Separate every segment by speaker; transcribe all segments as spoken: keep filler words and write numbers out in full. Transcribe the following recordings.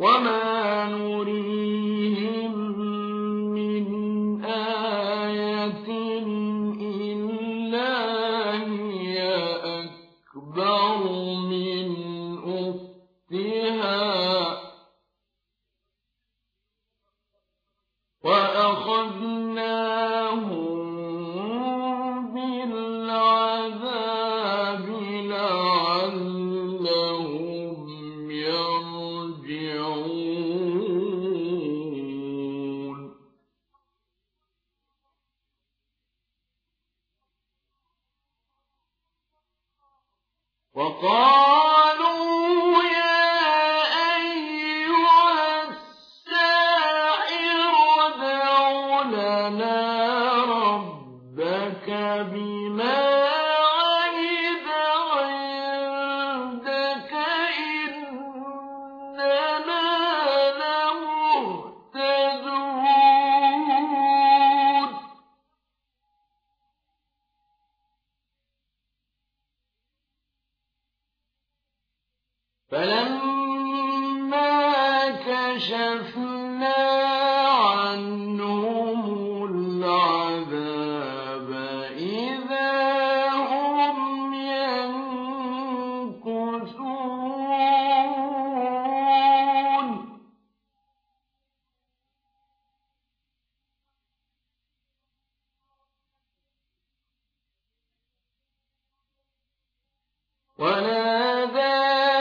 Speaker 1: وما نريهم من آية إلا هي أكبر من أختها وأخذناهم بالعذاب لعلهم يرجعون وقالوا يا أيها الساحر ادع لنا ربك بما عهد عندك إننا لمهتدون فلما كشفنا عنهم العذاب إذا هم ينكثون ونادى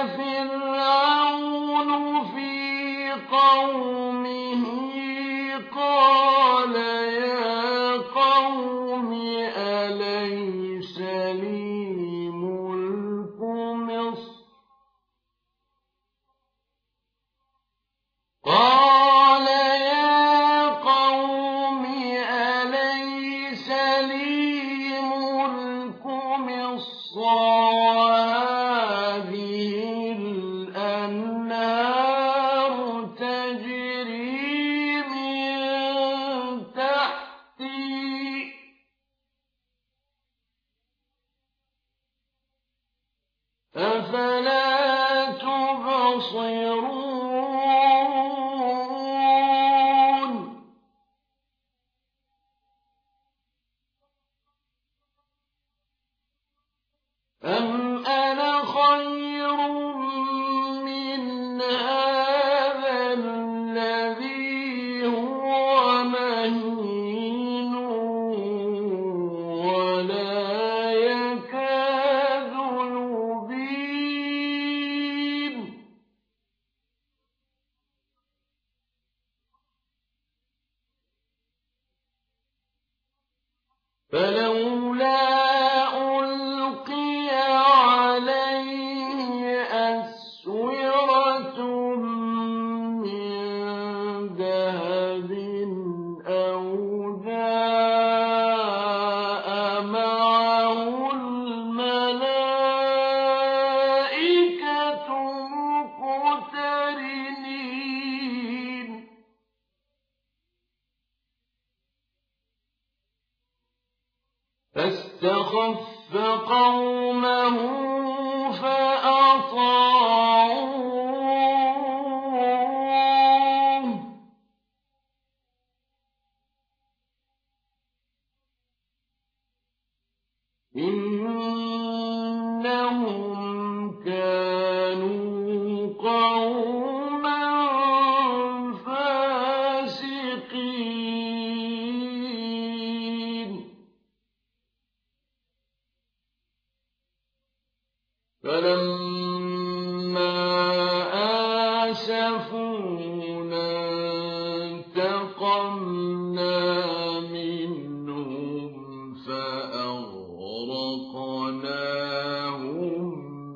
Speaker 1: فرعون في قومه قال يا قوم أليس لي ملك مصر قال يا قوم أليس لي ملك مصر وهذه الأنهار تجري من تحتي أفلا تبصرون أم أنا خير من هذا الذي هو مهين ولا يكاد يبين فلولا ألقي عليه أسورة من ذهب أو جاء معه الملائكة مقترنين فاستخف قومه فأطاعوه إنهم كانوا قوما فاسقين فلما آسفونا انتقمنا منهم فأغرقناهم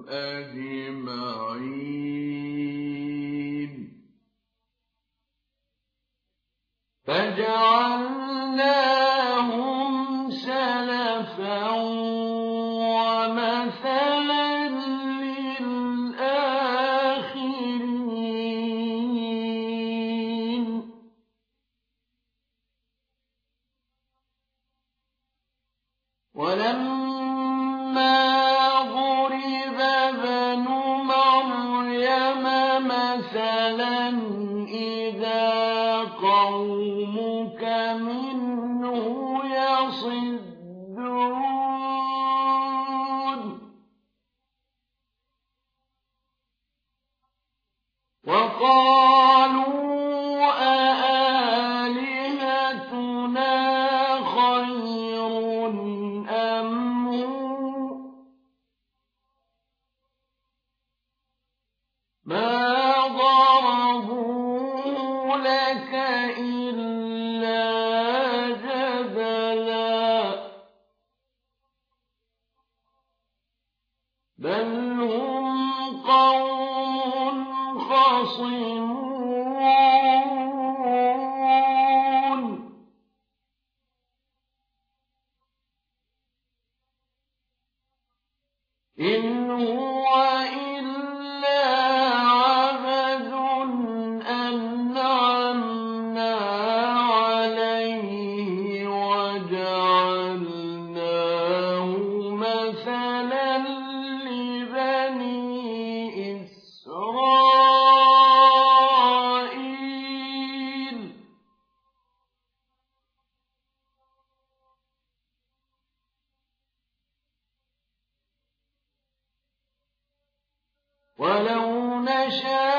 Speaker 1: أجمعين فجعلناهم سلفا ومثلا للآخرين ولما ضرب ابن مريم مثلا مثلا إذا قومك منه يصدون وقالوا أآلهتنا خير أم هو ما ضربوه لك إلا جدلا بل هم قوم خصمون إن هو إلا عبد أنعمنا عليه وجعلناه مثلا لبني إسرائيل ولو نشاء